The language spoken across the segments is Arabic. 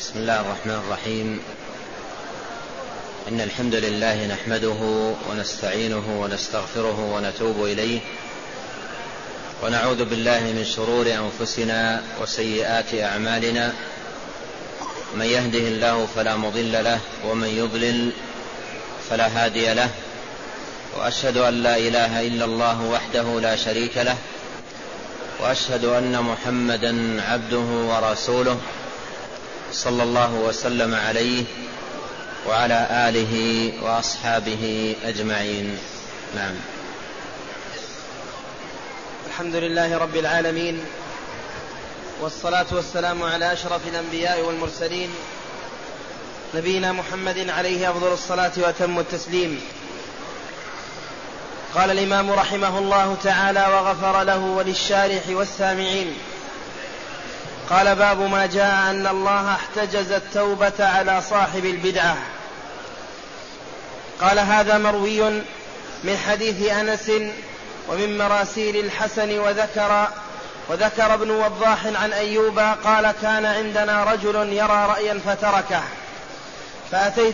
بسم الله الرحمن الرحيم. إن الحمد لله نحمده ونستعينه ونستغفره ونتوب إليه، ونعوذ بالله من شرور أنفسنا وسيئات أعمالنا. من يهده الله فلا مضل له، ومن يضلل فلا هادي له. وأشهد أن لا إله إلا الله وحده لا شريك له، وأشهد أن محمدا عبده ورسوله صلى الله وسلم عليه وعلى آله وأصحابه أجمعين. نعم. الحمد لله رب العالمين، والصلاة والسلام على أشرف الأنبياء والمرسلين، نبينا محمد عليه أفضل الصلاة وأتم التسليم. قال الإمام رحمه الله تعالى وغفر له وللشارح والسامعين: قال: باب ما جاء أن الله احتجز التوبة على صاحب البدعة. قال: هذا مروي من حديث أنس ومن مراسيل الحسن، وذكر ابن وضاح عن أيوب قال: كان عندنا رجل يرى رأيا فتركه، فأتيت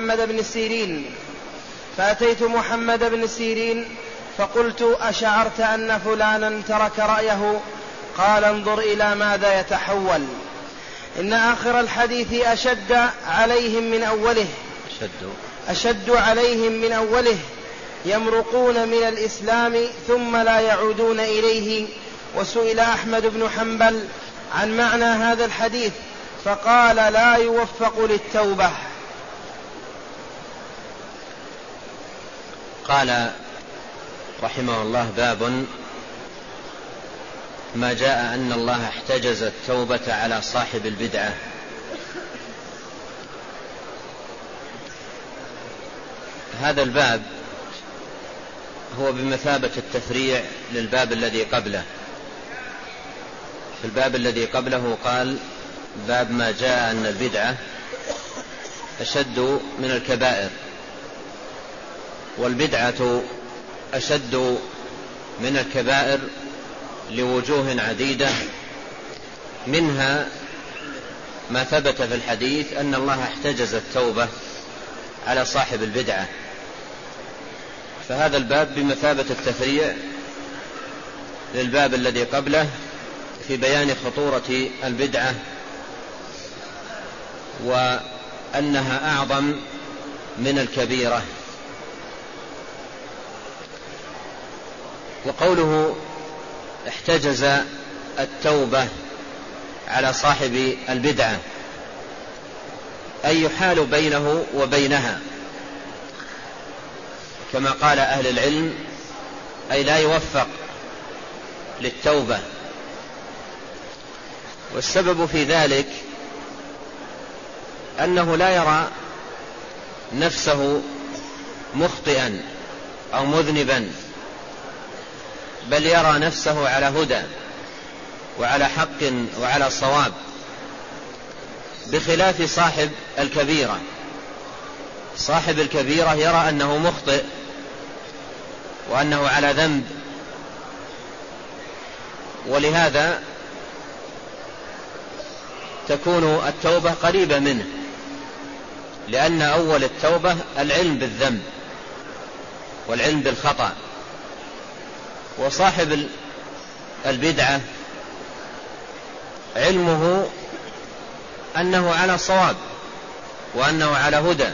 محمد بن سيرين فقلت: أشعرت أن فلانا ترك رأيه؟ قال: انظر إلى ماذا يتحول. إن آخر الحديث أشد عليهم من أوله، يمرقون من الإسلام ثم لا يعودون إليه. وسئل أحمد بن حنبل عن معنى هذا الحديث فقال: لا يوفق للتوبة. قال رحمه الله: باب ما جاء أن الله احتجز التوبة على صاحب البدعة. هذا الباب هو بمثابة التفريع للباب الذي قبله. في الباب الذي قبله قال: باب ما جاء أن البدعة أشد من الكبائر، والبدعة أشد من الكبائر لوجوه عديدة، منها ما ثبت في الحديث أن الله احتجز التوبة على صاحب البدعة. فهذا الباب بمثابة التفريع للباب الذي قبله في بيان خطورة البدعة وأنها أعظم من الكبيرة. وقوله احتجز التوبة على صاحب البدعة أي يحال بينه وبينها، كما قال أهل العلم، أي لا يوفق للتوبة. والسبب في ذلك أنه لا يرى نفسه مخطئا أو مذنبا، بل يرى نفسه على هدى وعلى حق وعلى صواب، بخلاف صاحب الكبيرة. صاحب الكبيرة يرى أنه مخطئ وأنه على ذنب، ولهذا تكون التوبة قريبة منه، لأن أول التوبة العلم بالذنب والعلم بالخطأ. وصاحب البدعة علمه أنه على صواب وأنه على هدى،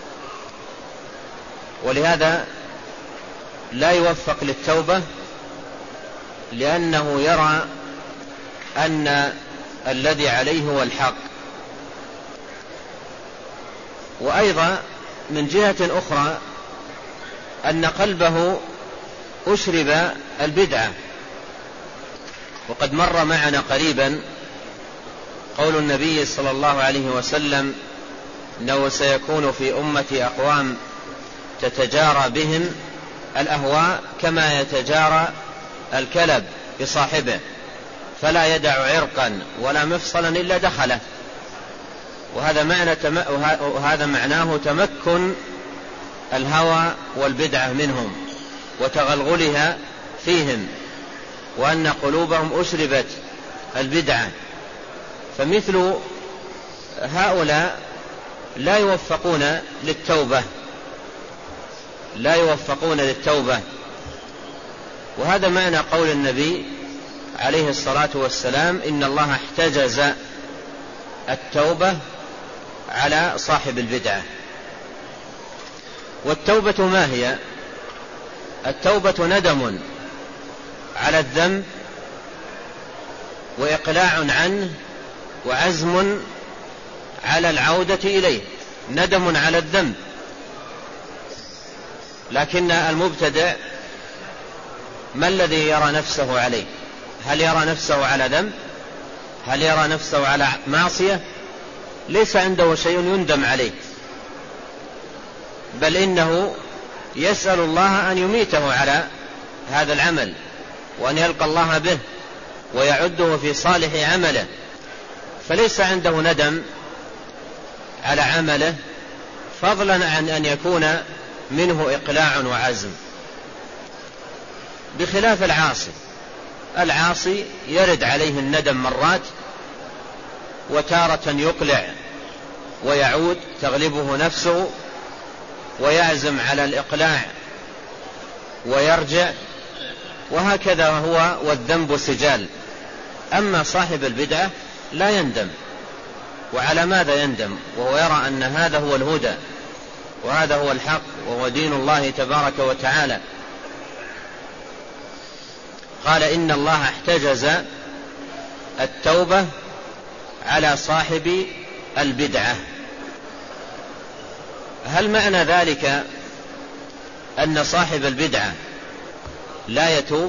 ولهذا لا يوفق للتوبة، لأنه يرى أن الذي عليه هو الحق. وأيضا من جهة أخرى أن قلبه أشرب البدعة. وقد مر معنا قريبا قول النبي صلى الله عليه وسلم: إنه سيكون في أمتي أقوام تتجارى بهم الأهواء كما يتجارى الكلب بصاحبه، فلا يدع عرقا ولا مفصلا إلا دخله. وهذا معناه تمكن الهوى والبدعة منهم وتغلغلها فيهم، وأن قلوبهم أشربت البدعة. فمثل هؤلاء لا يوفقون للتوبة. وهذا معنى قول النبي عليه الصلاة والسلام: إن الله احتجز التوبة على صاحب البدعة. والتوبة ما هي؟ التوبة ندم على الذنب وإقلاع عنه وعزم على العودة إليه. ندم على الذنب، لكن المبتدع ما الذي يرى نفسه عليه؟ هل يرى نفسه على ذنب؟ هل يرى نفسه على معصية؟ ليس عنده شيء يندم عليه، بل إنه يسأل الله أن يميته على هذا العمل وأن يلقى الله به ويعده في صالح عمله، فليس عنده ندم على عمله، فضلا عن أن يكون منه إقلاع وعزم، بخلاف العاصي يرد عليه الندم مرات، وتارة يقلع ويعود تغلبه نفسه ويعزم على الإقلاع ويرجع، وهكذا هو والذنب سجال. أما صاحب البدعة لا يندم. وعلى ماذا يندم وهو يرى أن هذا هو الهدى وهذا هو الحق وهو دين الله تبارك وتعالى؟ قال: إن الله احتجز التوبة على صاحب البدعة. هل معنى ذلك أن صاحب البدعة لا يتوب؟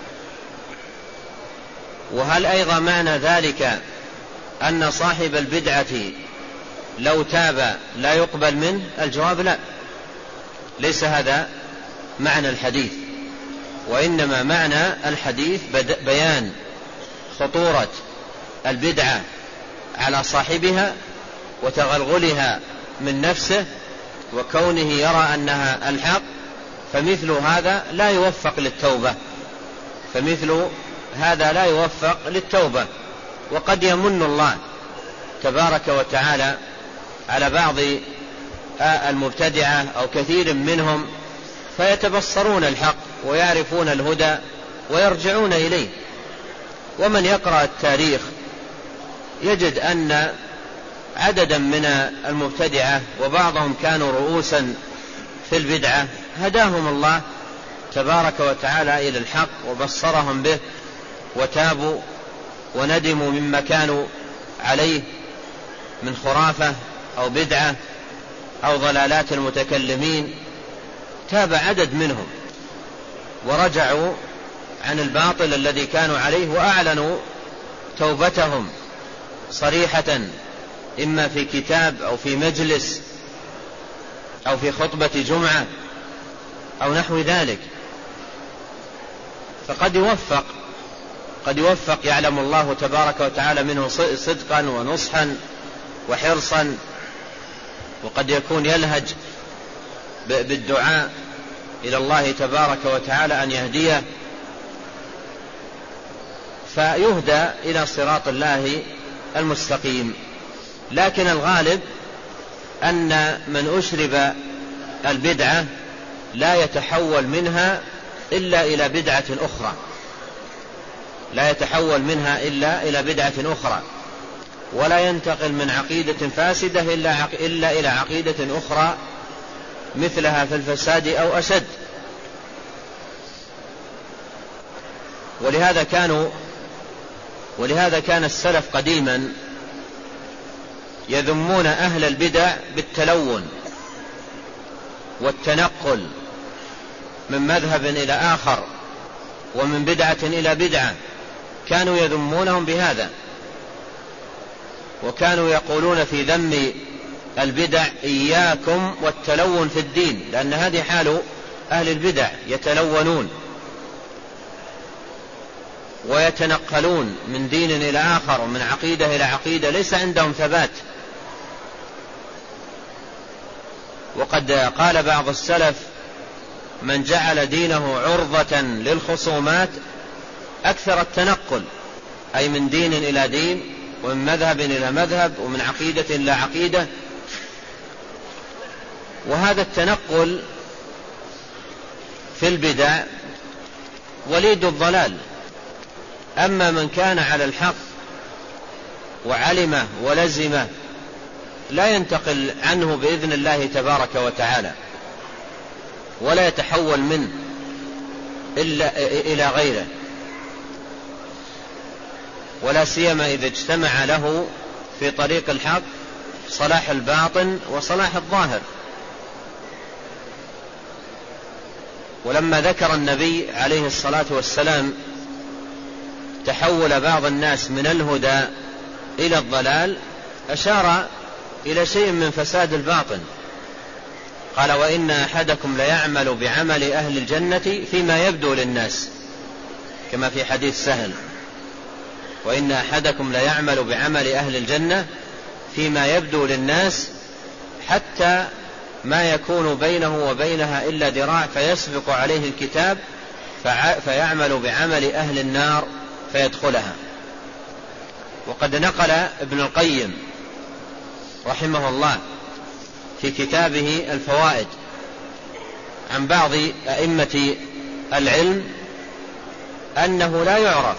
وهل أيضا معنى ذلك أن صاحب البدعة لو تاب لا يقبل منه؟ الجواب لا، ليس هذا معنى الحديث، وإنما معنى الحديث بيان خطورة البدعة على صاحبها وتغلغلها من نفسه وكونه يرى أنها الحق، فمثل هذا لا يوفق للتوبة. وقد يمن الله تبارك وتعالى على بعض المبتدعة أو كثير منهم فيتبصرون الحق ويعرفون الهدى ويرجعون إليه. ومن يقرأ التاريخ يجد أن عددا من المبتدعة وبعضهم كانوا رؤوسا في البدعة هداهم الله تبارك وتعالى إلى الحق وبصرهم به وتابوا وندموا مما كانوا عليه من خرافة أو بدعة أو ضلالات المتكلمين. تاب عدد منهم ورجعوا عن الباطل الذي كانوا عليه وأعلنوا توبتهم صريحة، إما في كتاب أو في مجلس أو في خطبة جمعة أو نحو ذلك. فقد يوفق يعلم الله تبارك وتعالى منه صدقا ونصحا وحرصا، وقد يكون يلهج بالدعاء إلى الله تبارك وتعالى أن يهديه فيهدى إلى صراط الله المستقيم. لكن الغالب أن من أشرب البدعة لا يتحول منها إلا إلى بدعة أخرى، ولا ينتقل من عقيدة فاسدة إلا إلى عقيدة أخرى مثلها في الفساد أو أشد. ولهذا كان السلف قديما يذمون أهل البدع بالتلون والتنقل من مذهب إلى آخر ومن بدعة إلى بدعة، كانوا يذمونهم بهذا، وكانوا يقولون في ذم البدع: إياكم والتلون في الدين، لأن هذه حال أهل البدع، يتلونون ويتنقلون من دين إلى آخر ومن عقيدة إلى عقيدة، ليس عندهم ثبات. وقد قال بعض السلف: من جعل دينه عرضة للخصومات أكثر التنقل، أي من دين إلى دين ومن مذهب إلى مذهب، ومن عقيدة إلى عقيدة. وهذا التنقل في البدع وليد الضلال. أما من كان على الحق وعلمه ولزمه لا ينتقل عنه بإذن الله تبارك وتعالى، ولا يتحول منه إلى غيره، ولا سيما إذا اجتمع له في طريق الحق صلاح الباطن وصلاح الظاهر. ولما ذكر النبي عليه الصلاة والسلام تحول بعض الناس من الهدى إلى الضلال أشار إلى شيء من فساد الباطن. قال: وإن أحدكم ليعمل بعمل أهل الجنة فيما يبدو للناس، كما في حديث سهل: وإن أحدكم ليعمل بعمل أهل الجنة فيما يبدو للناس حتى ما يكون بينه وبينها إلا ذراع فيسبق عليه الكتاب فيعمل بعمل أهل النار فيدخلها. وقد نقل ابن القيم رحمه الله في كتابه الفوائد عن بعض أئمة العلم أنه لا يعرف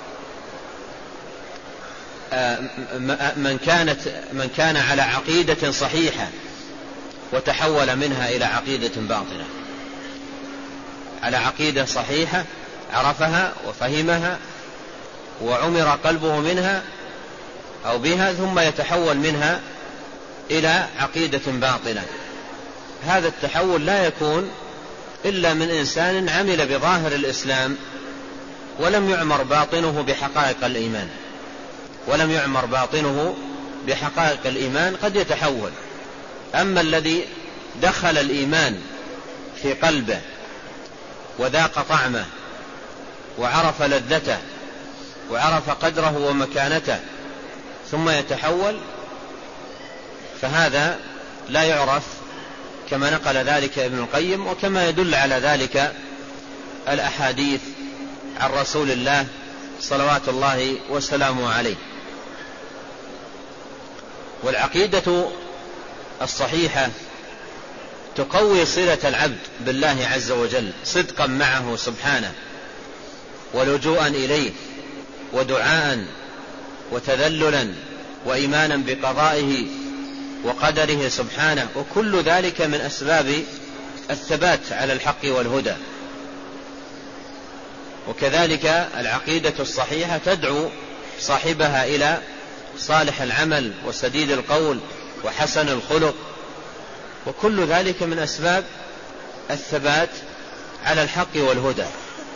من كان على عقيدة صحيحة وتحول منها إلى عقيدة باطلة. على عقيدة صحيحة عرفها وفهمها وعمر قلبه منها أو بها، ثم يتحول منها إلى عقيدة باطلة. هذا التحول لا يكون إلا من إنسان عمل بظاهر الإسلام ولم يعمر باطنه بحقائق الإيمان. ولم يعمر باطنه بحقائق الإيمان قد يتحول. أما الذي دخل الإيمان في قلبه وذاق طعمه وعرف لذته وعرف قدره ومكانته ثم يتحول، فهذا لا يعرف، كما نقل ذلك ابن القيم، وكما يدل على ذلك الأحاديث عن رسول الله صلوات الله وسلامه عليه. والعقيدة الصحيحة تقوي صلة العبد بالله عز وجل صدقا معه سبحانه، ولجوءا إليه، ودعاء، وتذللا، وإيمانا بقضائه وقدره سبحانه، وكل ذلك من أسباب الثبات على الحق والهدى. وكذلك العقيدة الصحيحة تدعو صاحبها إلى صالح العمل وسديد القول وحسن الخلق، وكل ذلك من أسباب الثبات على الحق والهدى.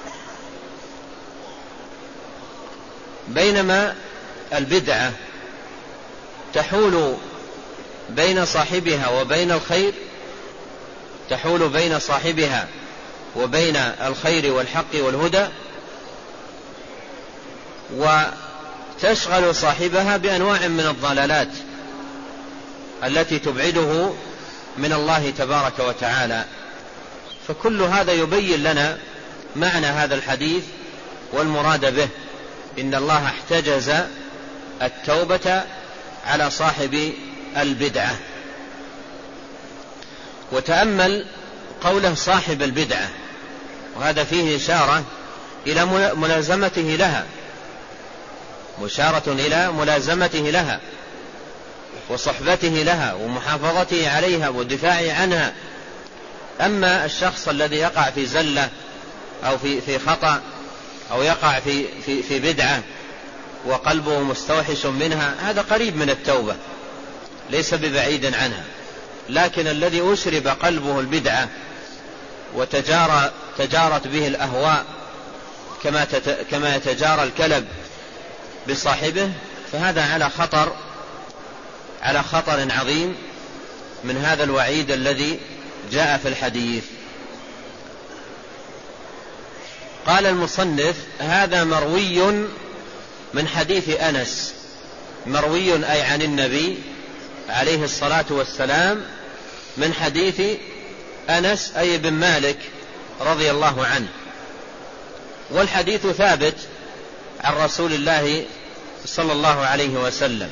بينما البدعة تحول بين صاحبها وبين الخير، تحول بين صاحبها وبين الخير والحق والهدى، وتشغل صاحبها بأنواع من الضلالات التي تبعده من الله تبارك وتعالى. فكل هذا يبين لنا معنى هذا الحديث والمراد به: إن الله احتجز التوبة على صاحب البدعة. وتأمل قوله صاحب البدعة، وهذا فيه إشارة إلى ملازمته لها، مشارة إلى ملازمته لها وصحبته لها ومحافظته عليها والدفاع عنها. أما الشخص الذي يقع في زلة أو في خطأ أو يقع في بدعة وقلبه مستوحش منها، هذا قريب من التوبة، ليس ببعيد عنها. لكن الذي أشرب قلبه البدعة وتجارت به الأهواء كما يتجارى الكلب بصاحبه، فهذا على خطر عظيم من هذا الوعيد الذي جاء في الحديث. قال المصنف: هذا مروي من حديث أنس. مروي أي عن النبي عليه الصلاة والسلام، من حديث أنس أي بن مالك رضي الله عنه. والحديث ثابت عن رسول الله صلى الله عليه وسلم.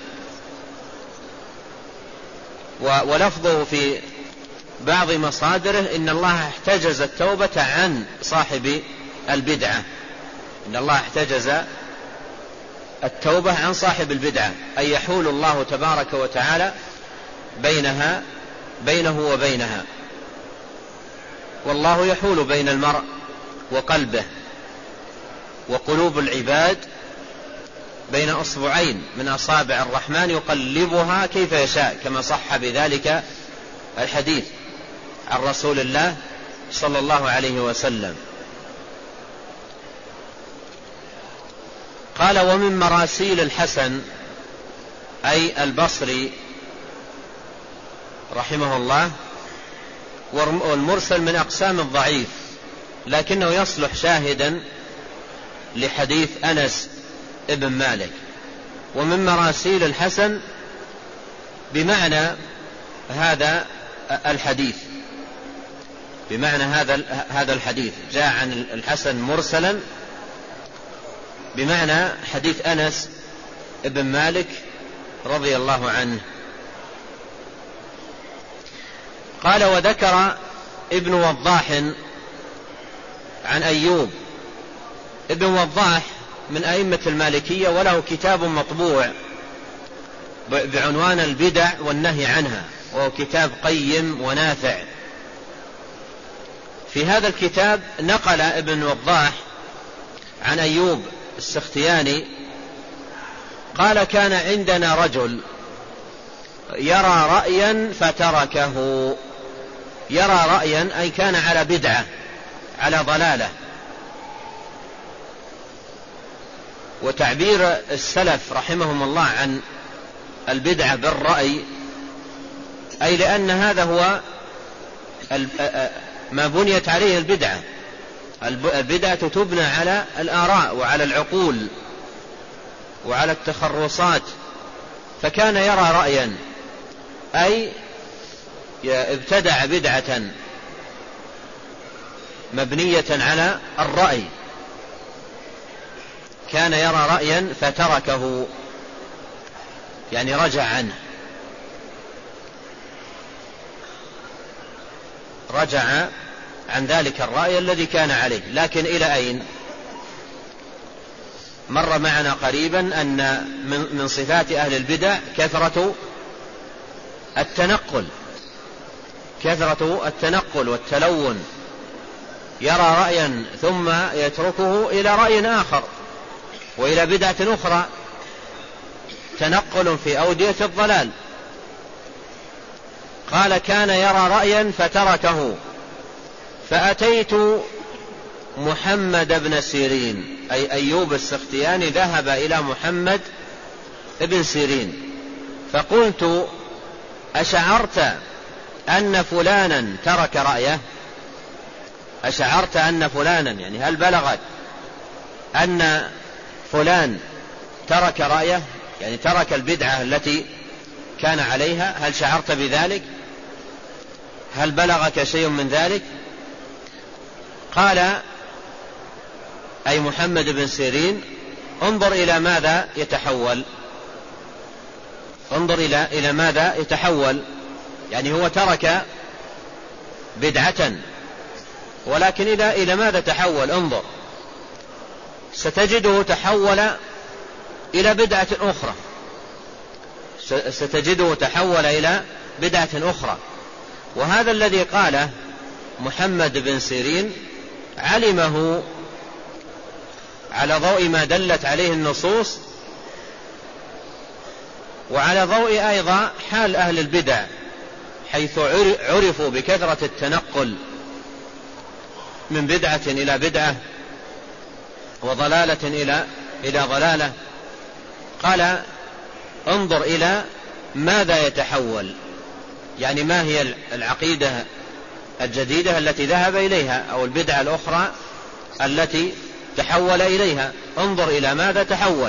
ولفظه في بعض مصادره إن الله احتجز التوبة عن صاحب البدعة، إن الله احتجز التوبة عن صاحب البدعة، أي يحول الله تبارك وتعالى بينه وبينها، والله يحول بين المرء وقلبه، وقلوب العباد بين أصبعين من أصابع الرحمن يقلبها كيف يشاء، كما صح بذلك الحديث عن رسول الله صلى الله عليه وسلم. قال: ومن مراسيل الحسن أي البصري رحمه الله، والمرسل من أقسام الضعيف، لكنه يصلح شاهدا لحديث أنس ابن مالك. ومن مراسيل الحسن بمعنى هذا الحديث، بمعنى هذا الحديث جاء عن الحسن مرسلا بمعنى حديث أنس ابن مالك رضي الله عنه. قال: وذكر ابن وضاح عن أيوب. ابن وضاح من أئمة المالكية، وله كتاب مطبوع بعنوان البدع والنهي عنها، وهو كتاب قيم ونافع. في هذا الكتاب نقل ابن وضاح عن أيوب السختياني قال: كان عندنا رجل يرى رأيا فتركه. يرى رأيا أي كان على بدعة، على ضلالة. وتعبير السلف رحمهم الله عن البدعة بالرأي، أي لأن هذا هو ما بنيت عليه البدعة. البدعة تبنى على الآراء وعلى العقول وعلى التخرصات. فكان يرى رأيا أي ابتدع بدعة مبنية على الرأي، كان يرى رأيا فتركه، يعني رجع عنه، رجع عن ذلك الرأي الذي كان عليه. لكن إلى أين؟ مر معنا قريبا أن من صفات أهل البدع كثرة التنقل والتلون، يرى رأيا ثم يتركه إلى رأي آخر وإلى بدعة أخرى، تنقل في أودية الضلال. قال: كان يرى رأيا فتركه، فأتيت محمد بن سيرين، أي أيوب السختياني ذهب إلى محمد بن سيرين، فقلت: أشعرت أن فلانا ترك رأيه؟ أشعرت أن فلانا، يعني هل بلغت أن فلان ترك رأيه، يعني ترك البدعة التي كان عليها؟ هل شعرت بذلك؟ هل بلغك شيء من ذلك؟ قال أي محمد بن سيرين: انظر إلى ماذا يتحول، انظر إلى ماذا يتحول. يعني هو ترك بدعة، ولكن إلى ماذا تحول؟ انظر، ستجده تحول إلى بدعة أخرى، ستجده تحول إلى بدعة أخرى. وهذا الذي قاله محمد بن سيرين علمه على ضوء ما دلت عليه النصوص، وعلى ضوء أيضا حال أهل البدع، حيث عرفوا بكثرة التنقل من بدعة إلى بدعة وضلالة إلى ضلالة. قال: انظر إلى ماذا يتحول، يعني ما هي العقيدة الجديدة التي ذهب إليها، أو البدعة الأخرى التي تحول إليها، انظر إلى ماذا تحول.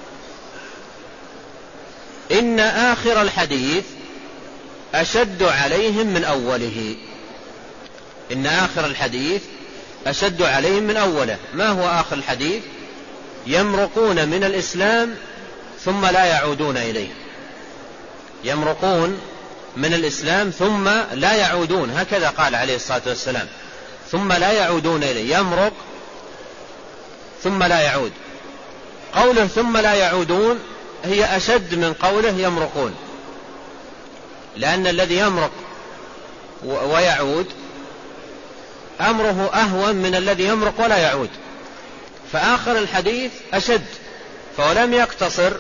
إن آخر الحديث أشد عليهم من أوله. إن آخر الحديث أشد عليهم من أوله. ما هو آخر الحديث؟ يمرقون من الإسلام ثم لا يعودون إليه، يمرقون من الإسلام ثم لا يعودون، هكذا قال عليه الصلاة والسلام، ثم لا يعودون إليه، يمرق ثم لا يعود. قوله ثم لا يعودون هي أشد من قوله يمرقون، لأن الذي يمرق ويعود أمره أهون من الذي يمرق ولا يعود، فآخر الحديث أشد، فلم يقتصر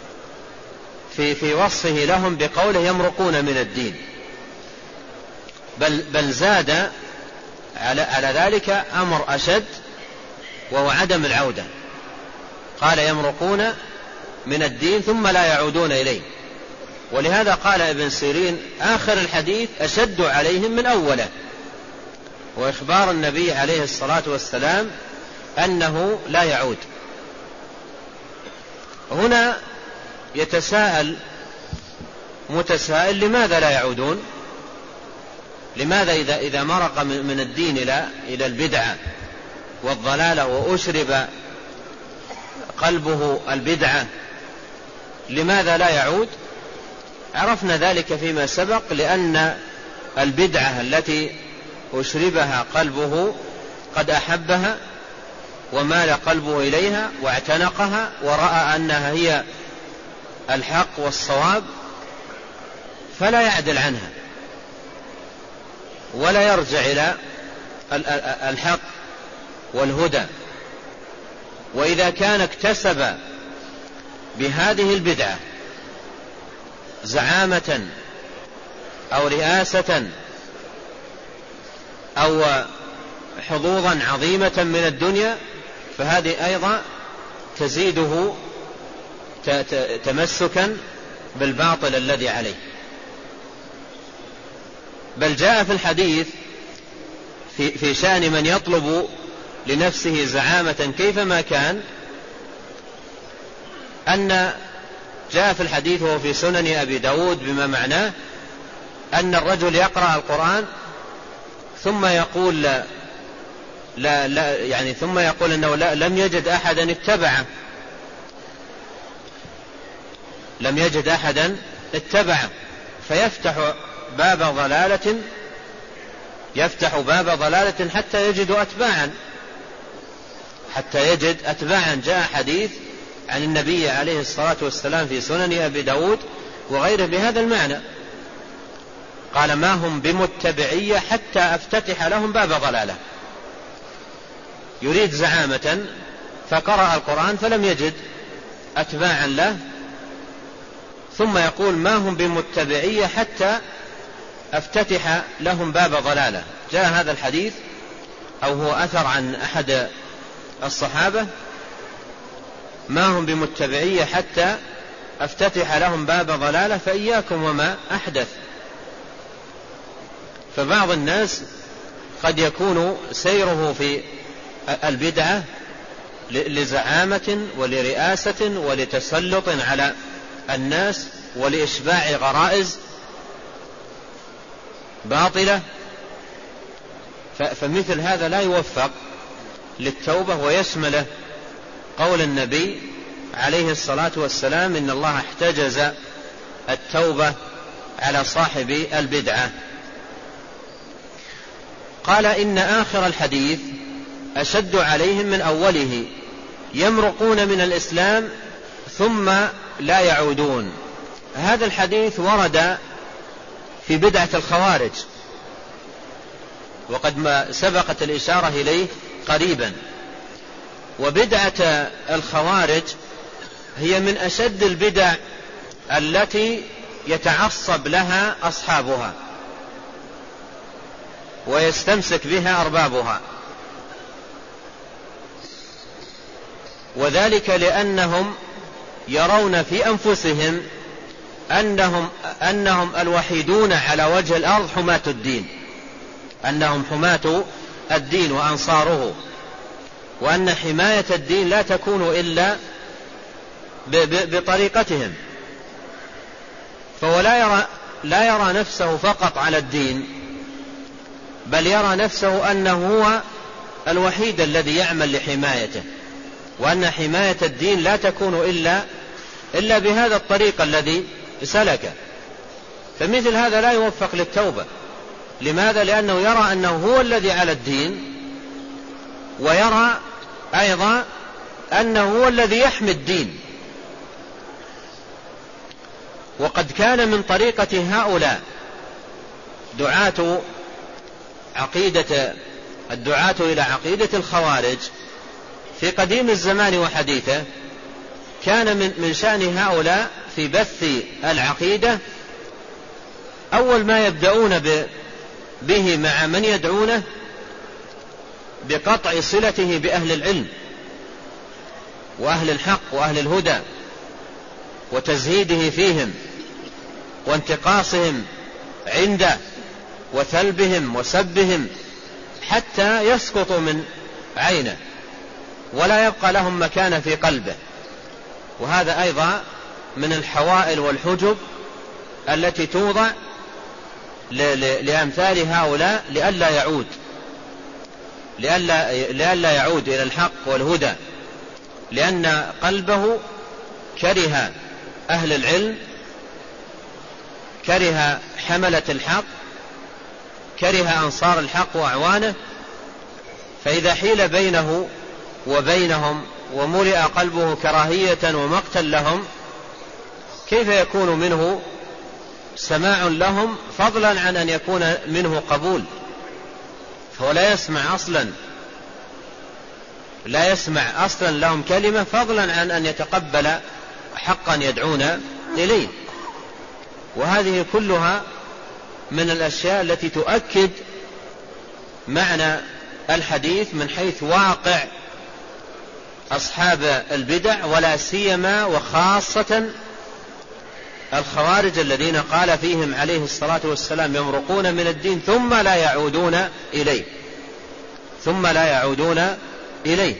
في وصفه لهم بقوله يمرقون من الدين، بل زاد على ذلك أمر أشد وهو عدم العودة، قال يمرقون من الدين ثم لا يعودون إليه. ولهذا قال ابن سيرين آخر الحديث أشد عليهم من أوله، وإخبار النبي عليه الصلاة والسلام أنه لا يعود. هنا يتساءل متسائل لماذا لا يعودون؟ لماذا إذا مرق من الدين إلى البدعة والضلالة وأشرب قلبه البدعة لماذا لا يعود؟ عرفنا ذلك فيما سبق، لأن البدعة التي أشربها قلبه قد أحبها ومال قلبه إليها واعتنقها ورأى أنها هي الحق والصواب، فلا يعدل عنها ولا يرجع إلى الحق والهدى. وإذا كان اكتسب بهذه البدعة زعامة أو رئاسة أو حظوظا عظيمة من الدنيا، فهذه أيضا تزيده تمسكا بالباطل الذي عليه. بل جاء في الحديث في شأن من يطلب لنفسه زعامة كيفما كان، أن جاء في الحديث وهو في سنن أبي داود بما معناه أن الرجل يقرأ القرآن ثم يقول ثم يقول أنه لم يجد أحدا اتبعه، لم يجد أحدا اتبعه، فيفتح باب ضلالة حتى يجد أتباعا. جاء حديث عن النبي عليه الصلاة والسلام في سنن أبي داود وغيره بهذا المعنى، قال ما هم بمتبعية حتى أفتتح لهم باب ضلالة. يريد زعامة فقرأ القرآن فلم يجد أتباعا له، ثم يقول ما هم بمتبعية حتى أفتتح لهم باب ضلالة. جاء هذا الحديث أو هو أثر عن أحد الصحابة، ما هم بمتبعية حتى أفتتح لهم باب ضلالة فإياكم وما أحدث. فبعض الناس قد يكون سيره في البدعة لزعامة ولرئاسة ولتسلط على الناس ولإشباع غرائز باطلة، فمثل هذا لا يوفق للتوبة ويشمله قول النبي عليه الصلاة والسلام إن الله احتجز التوبة على صاحب البدعة. قال إن آخر الحديث أشد عليهم من أوله، يمرقون من الإسلام ثم لا يعودون. هذا الحديث ورد في بدعة الخوارج، وقد ما سبقت الإشارة إليه قريبا. وبدعة الخوارج هي من أشد البدع التي يتعصب لها أصحابها ويستمسك بها أربابها، وذلك لأنهم يرون في أنفسهم أنهم الوحيدون على وجه الأرض حماة الدين، أنهم حماة الدين وأنصاره، وأن حماية الدين لا تكون إلا بطريقتهم. فهو لا يرى نفسه فقط على الدين، بل يرى نفسه أنه هو الوحيد الذي يعمل لحمايته، وأن حماية الدين لا تكون إلا إلا بهذا الطريق الذي سلكه. فمثل هذا لا يوفق للتوبة. لماذا؟ لأنه يرى أنه هو الذي على الدين، ويرى أيضا أنه هو الذي يحمي الدين. وقد كان من طريقة هؤلاء الدعاة إلى عقيدة الخوارج في قديم الزمان وحديثه، كان من شأن هؤلاء في بث العقيدة أول ما يبدأون به مع من يدعونه بقطع صلته بأهل العلم وأهل الحق وأهل الهدى، وتزهيده فيهم وانتقاصهم عنده وثلبهم وسبهم حتى يسقطوا من عينه ولا يبقى لهم مكان في قلبه. وهذا أيضا من الحوائل والحجب التي توضع لأمثال هؤلاء لئلا يعود إلى الحق والهدى، لأن قلبه كره أهل العلم، كره حملة الحق، كره أنصار الحق وأعوانه. فإذا حيل بينه وبينهم وملئ قلبه كراهية ومقتا لهم، كيف يكون منه سماع لهم، فضلا عن أن يكون منه قبول؟ فهو لا يسمع أصلا لهم كلمة، فضلا عن أن يتقبل حقا يدعون إليه. وهذه كلها من الأشياء التي تؤكد معنى الحديث من حيث واقع أصحاب البدع، ولا سيما وخاصة الخوارج الذين قال فيهم عليه الصلاة والسلام يمرقون من الدين ثم لا يعودون إليه.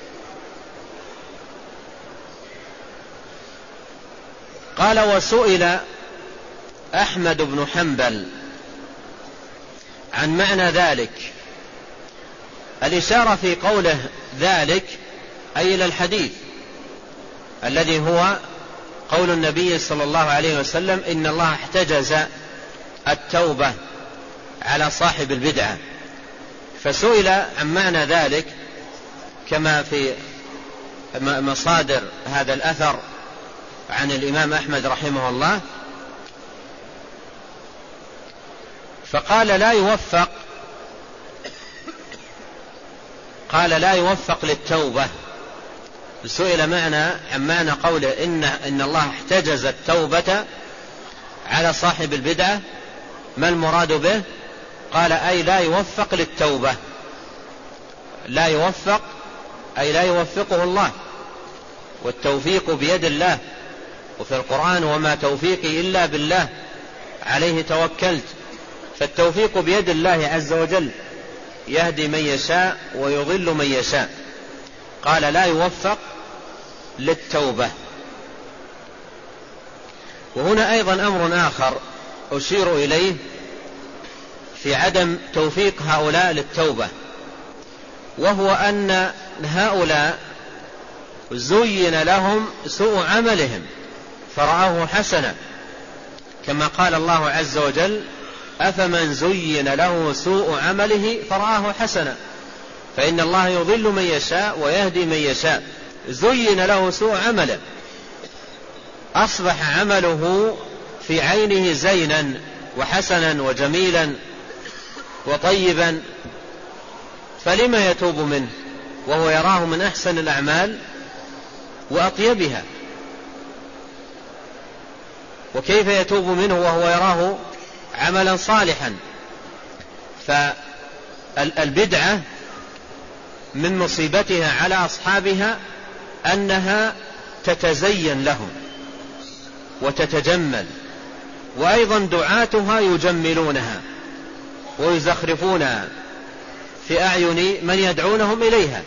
قال: وسئل أحمد بن حنبل عن معنى ذلك. الإشارة في قوله ذلك أي إلى الحديث الذي هو قول النبي صلى الله عليه وسلم: إن الله احتجز التوبة على صاحب البدعة. فسئل عن معنى ذلك كما في مصادر هذا الأثر عن الإمام أحمد رحمه الله، فقال لا يوفق للتوبة. سئل عن معنى قوله إن الله احتجز التوبة على صاحب البدعة، ما المراد به؟ قال: أي لا يوفق للتوبة. لا يوفق أي لا يوفقه الله، والتوفيق بيد الله. وفي القرآن: وما توفيقي إلا بالله عليه توكلت. فالتوفيق بيد الله عز وجل، يهدي من يشاء ويضل من يشاء. قال: لا يوفق للتوبة. وهنا أيضا أمر آخر أشير إليه في عدم توفيق هؤلاء للتوبة، وهو أن هؤلاء زين لهم سوء عملهم فرآه حسنا، كما قال الله عز وجل: أفمن زين له سوء عمله فرآه حسنا فإن الله يضل من يشاء ويهدي من يشاء. زين له سوء عمله، أصبح عمله في عينه زينا وحسنا وجميلا وطيبا، فلما يتوب منه وهو يراه من أحسن الأعمال وأطيبها؟ وكيف يتوب منه وهو يراه عملا صالحا؟ فالبدعة من مصيبتها على أصحابها أنها تتزين لهم وتتجمل، وأيضا دعاتها يجملونها ويزخرفونها في أعين من يدعونهم إليها.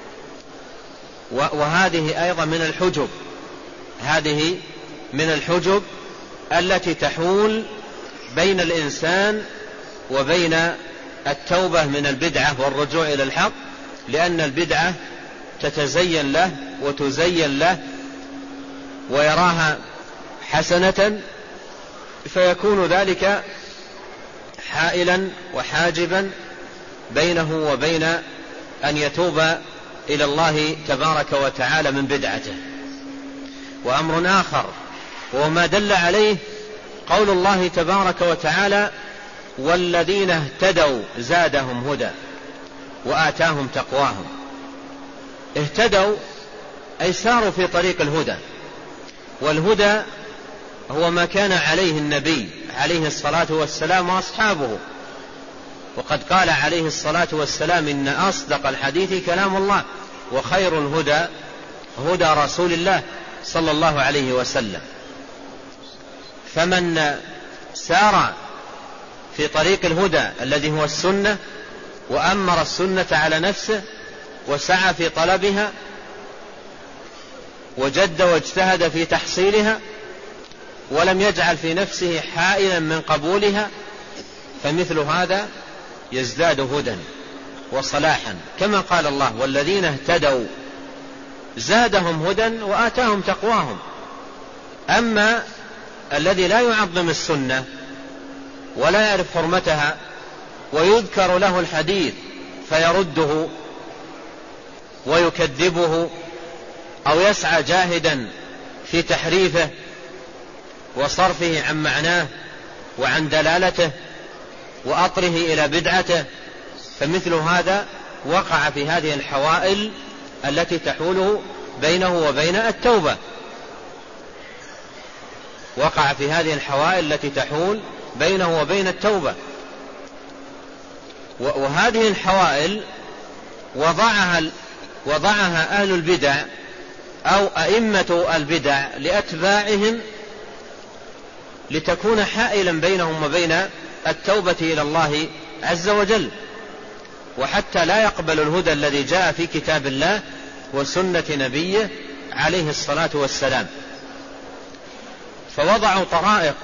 وهذه أيضا من الحجب، هذه من الحجب التي تحول بين الإنسان وبين التوبة من البدعة والرجوع إلى الحق، لأن البدعة تتزين له وتزين له ويراها حسنة، فيكون ذلك حائلا وحاجبا بينه وبين أن يتوب إلى الله تبارك وتعالى من بدعته. وأمر آخر وما دل عليه قول الله تبارك وتعالى: والذين اهتدوا زادهم هدى وآتاهم تقواهم. اهتدوا أي ساروا في طريق الهدى، والهدى هو ما كان عليه النبي عليه الصلاة والسلام وأصحابه. وقد قال عليه الصلاة والسلام: إن أصدق الحديث كلام الله، وخير الهدى هدى رسول الله صلى الله عليه وسلم. فمن سار في طريق الهدى الذي هو السنة، وأمر السنة على نفسه وسعى في طلبها وجد واجتهد في تحصيلها، ولم يجعل في نفسه حائلا من قبولها، فمثل هذا يزداد هدى وصلاحا، كما قال الله: والذين اهتدوا زادهم هدى وآتاهم تقواهم. أما الذي لا يعظم السنة ولا يعرف حرمتها ويذكر له الحديث فيرده ويكذبه أو يسعى جاهدا في تحريفه وصرفه عن معناه وعن دلالته وأطره إلى بدعته، فمثل هذا وقع في هذه الحوائل التي تحول بينه وبين التوبة. وقع في هذه الحوائل التي تحول بينه وبين التوبة. وهذه الحوائل وضعها أهل البدع أو أئمة البدع لأتباعهم لتكون حائلا بينهم وبين التوبة إلى الله عز وجل، وحتى لا يقبل الهدى الذي جاء في كتاب الله وسنة نبيه عليه الصلاة والسلام. فوضعوا طرائق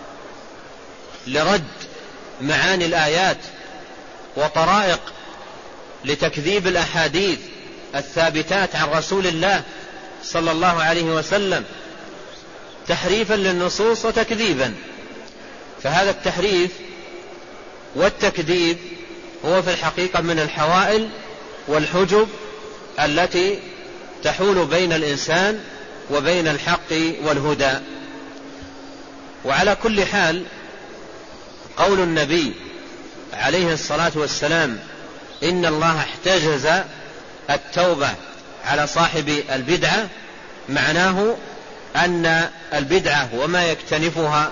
لرد معاني الآيات، وطرائق لتكذيب الأحاديث الثابتات عن رسول الله صلى الله عليه وسلم، تحريفا للنصوص وتكذيبا. فهذا التحريف والتكذيب هو في الحقيقة من الحوائل والحجب التي تحول بين الإنسان وبين الحق والهدى. وعلى كل حال، قول النبي عليه الصلاة والسلام: إن الله احتجز التوبة على صاحب البدعة، معناه أن البدعة وما يكتنفها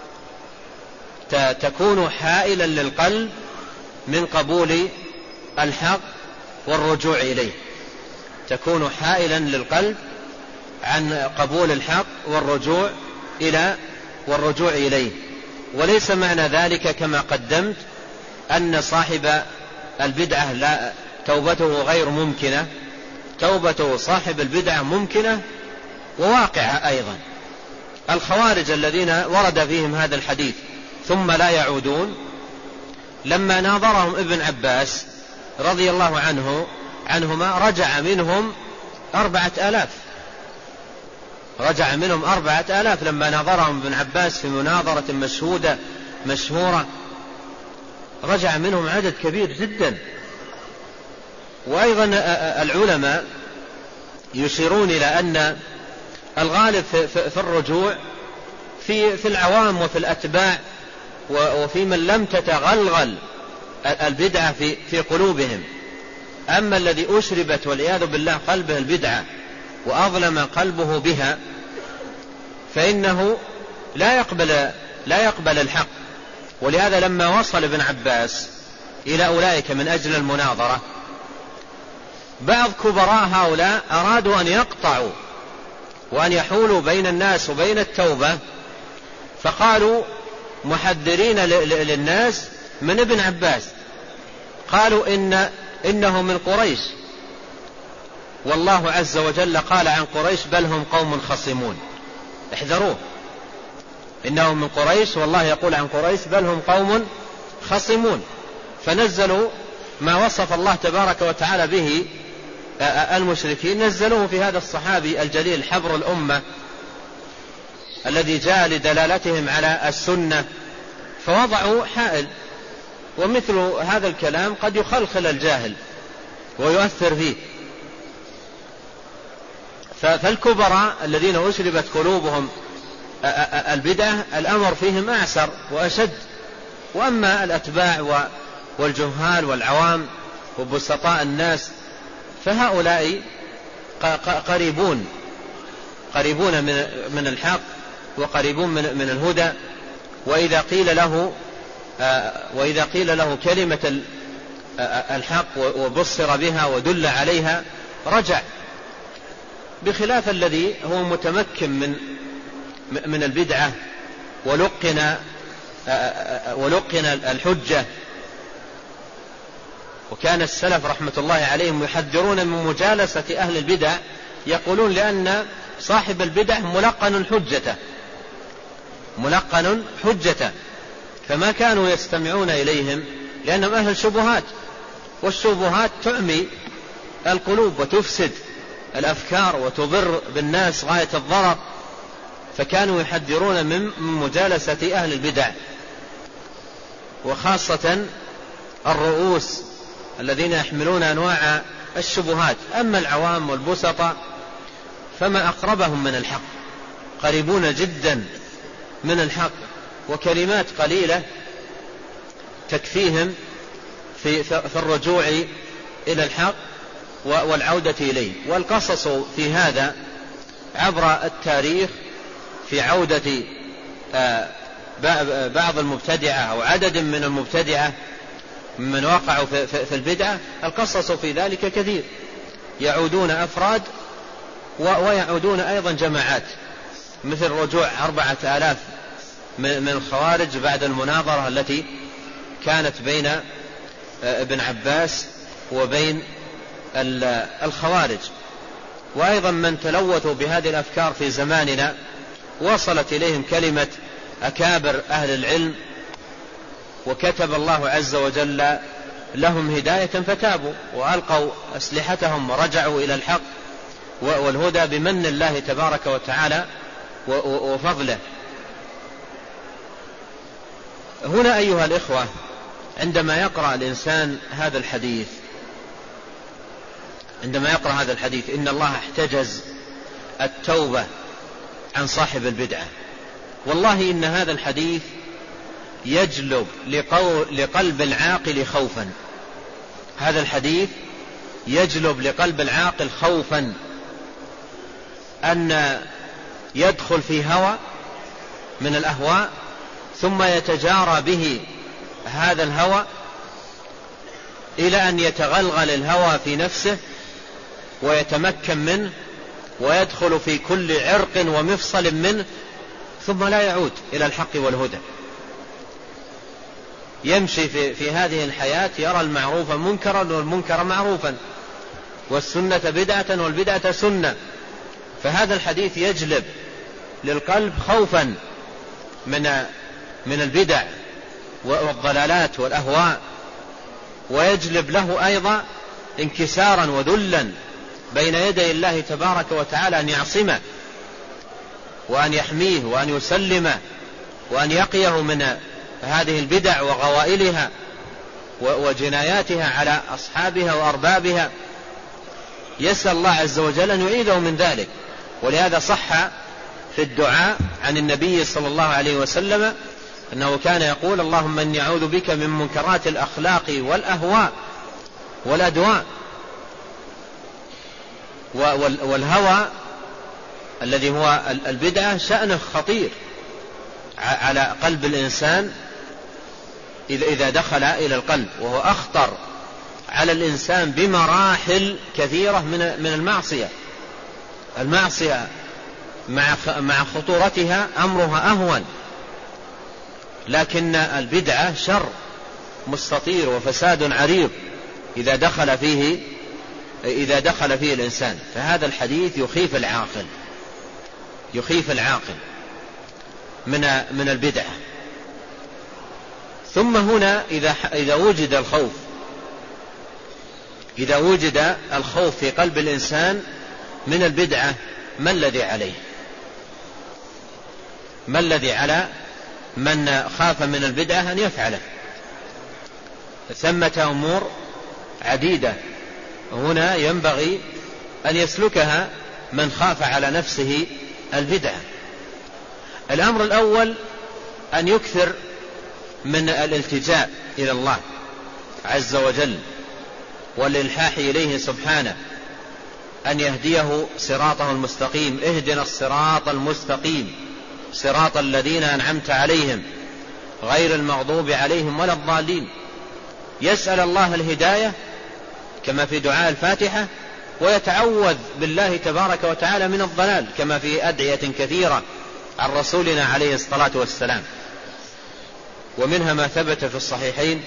تكون حائلا للقلب من قبول الحق والرجوع إليه، تكون حائلا للقلب عن قبول الحق والرجوع إليه. وليس معنى ذلك كما قدمت أن صاحب البدعة لا توبته غير ممكنة. توبة صاحب البدعة ممكنة وواقعة أيضا. الخوارج الذين ورد فيهم هذا الحديث ثم لا يعودون، لما ناظرهم ابن عباس رضي الله عنهما رجع منهم 4000. رجع منهم 4000 لما ناظرهم ابن عباس في مناظرة مشهورة، رجع منهم عدد كبير جدا. وأيضا العلماء يشيرون إلى أن الغالب في الرجوع في العوام وفي الأتباع وفي من لم تتغلغل البدعة في قلوبهم. أما الذي أشربت والعياذ بالله قلبه البدعة وأظلم قلبه بها، فإنه لا يقبل الحق. ولهذا لما وصل ابن عباس إلى أولئك من أجل المناظرة، بعض كبراء هؤلاء أرادوا أن يقطعوا وأن يحولوا بين الناس وبين التوبة، فقالوا محذرين للناس من ابن عباس، قالوا إنه من قريش، والله عز وجل قال عن قريش: بل هم قوم خصمون، احذروه، إنه من قريش، والله يقول عن قريش: بل هم قوم خصمون. فنزلوا ما وصف الله تبارك وتعالى به المشركين، نزلوه في هذا الصحابي الجليل حبر الأمة الذي جاء لدلالتهم على السنة، فوضعوا حائل. ومثل هذا الكلام قد يخلخل الجاهل ويؤثر فيه. فالكبراء الذين أشربت قلوبهم البدعة الأمر فيهم أعسر وأشد. وأما الأتباع والجهال والعوام وبسطاء الناس فهؤلاء قريبون من الحق وقريبون من الهدى. وإذا قيل له كلمة الحق وبصر بها ودل عليها رجع، بخلاف الذي هو متمكن من البدعة ولقن الحجة. وكان السلف رحمة الله عليهم يحذرون من مجالسة أهل البدع، يقولون لأن صاحب البدع ملقن حجته، فما كانوا يستمعون إليهم لأنهم أهل شبهات، والشبهات تعمي القلوب وتفسد الأفكار وتضر بالناس غاية الضرر. فكانوا يحذرون من مجالسة أهل البدع، وخاصة الرؤوس الذين يحملون أنواع الشبهات. أما العوام والبسطة فما أقربهم من الحق، قريبون جدا من الحق، وكلمات قليلة تكفيهم في الرجوع إلى الحق والعودة إليه. والقصص في هذا عبر التاريخ في عودة بعض المبتدعة أو عدد من المبتدعة من وقعوا في البدعة، القصص في ذلك كثير، يعودون أفراد ويعودون أيضا جماعات، مثل رجوع 4000 من الخوارج بعد المناظرة التي كانت بين ابن عباس وبين الخوارج. وأيضا من تلوثوا بهذه الأفكار في زماننا وصلت إليهم كلمة أكابر أهل العلم، وكتب الله عز وجل لهم هداية فتابوا وألقوا أسلحتهم ورجعوا إلى الحق والهدى بمن الله تبارك وتعالى وفضله. هنا أيها الإخوة، عندما يقرأ الإنسان هذا الحديث، إن الله احتجز التوبة عن صاحب البدعة، والله إن هذا الحديث يجلب لقلب العاقل خوفا. هذا الحديث يجلب لقلب العاقل خوفا أن يدخل في هوى من الأهواء، ثم يتجارى به هذا الهوى إلى أن يتغلغل الهوى في نفسه ويتمكن منه ويدخل في كل عرق ومفصل منه، ثم لا يعود إلى الحق والهدى. يمشي في هذه الحياة يرى المعروف منكرا والمنكر معروفا، والسنة بدعة والبدعة سنة. فهذا الحديث يجلب للقلب خوفا من البدع والضلالات والأهواء، ويجلب له أيضا انكسارا وذلا بين يدي الله تبارك وتعالى، أن يعصمه وأن يحميه وأن يسلمه وأن يقيه من هذه البدع وغوائلها وجناياتها على أصحابها وأربابها. يسأل الله عز وجل أن يعيذه من ذلك. ولهذا صح في الدعاء عن النبي صلى الله عليه وسلم أنه كان يقول: اللهم إني أعوذ بك من منكرات الأخلاق والأهواء والأدواء. والهوى الذي هو البدعة شأنه خطير على قلب الإنسان إذا دخل إلى القلب، وهو أخطر على الإنسان بمراحل كثيرة من المعصية. المعصية مع خطورتها أمرها أهون، لكن البدعة شر مستطير وفساد عريض إذا دخل فيه الإنسان. فهذا الحديث يخيف العاقل من البدعة. ثم هنا إذا وجد الخوف في قلب الإنسان من البدعة، ما الذي عليه؟ ما الذي على من خاف من البدعة أن يفعله؟ ثمة أمور عديدة هنا ينبغي أن يسلكها من خاف على نفسه البدعة. الأمر الأول أن يكثر من الالتجاء إلى الله عز وجل والإلحاح إليه سبحانه أن يهديه صراطه المستقيم. اهدنا الصراط المستقيم صراط الذين أنعمت عليهم غير المغضوب عليهم ولا الضالين. يسأل الله الهداية كما في دعاء الفاتحة، ويتعوذ بالله تبارك وتعالى من الضلال كما في أدعية كثيرة عن رسولنا عليه الصلاة والسلام. ومنها ما ثبت في الصحيحين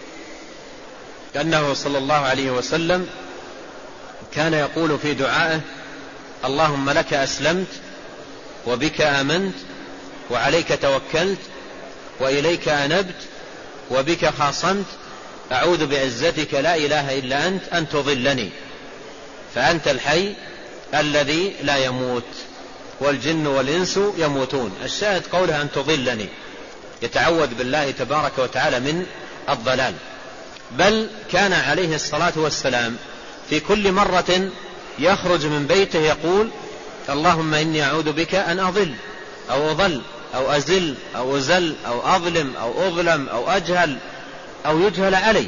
أنه صلى الله عليه وسلم كان يقول في دعائه: اللهم لك أسلمت وبك آمنت وعليك توكلت وإليك أنبت وبك خاصمت أعوذ بعزتك لا إله إلا أنت أن تضلني فأنت الحي الذي لا يموت والجن والإنس يموتون. الشاهد قولها أن تضلني، يتعوذ بالله تبارك وتعالى من الضلال. بل كان عليه الصلاة والسلام في كل مرة يخرج من بيته يقول: اللهم إني أعوذ بك أن أضل أو أضل أو أزل أو أزل أو أظلم أو أظلم أو أجهل أو يجهل علي.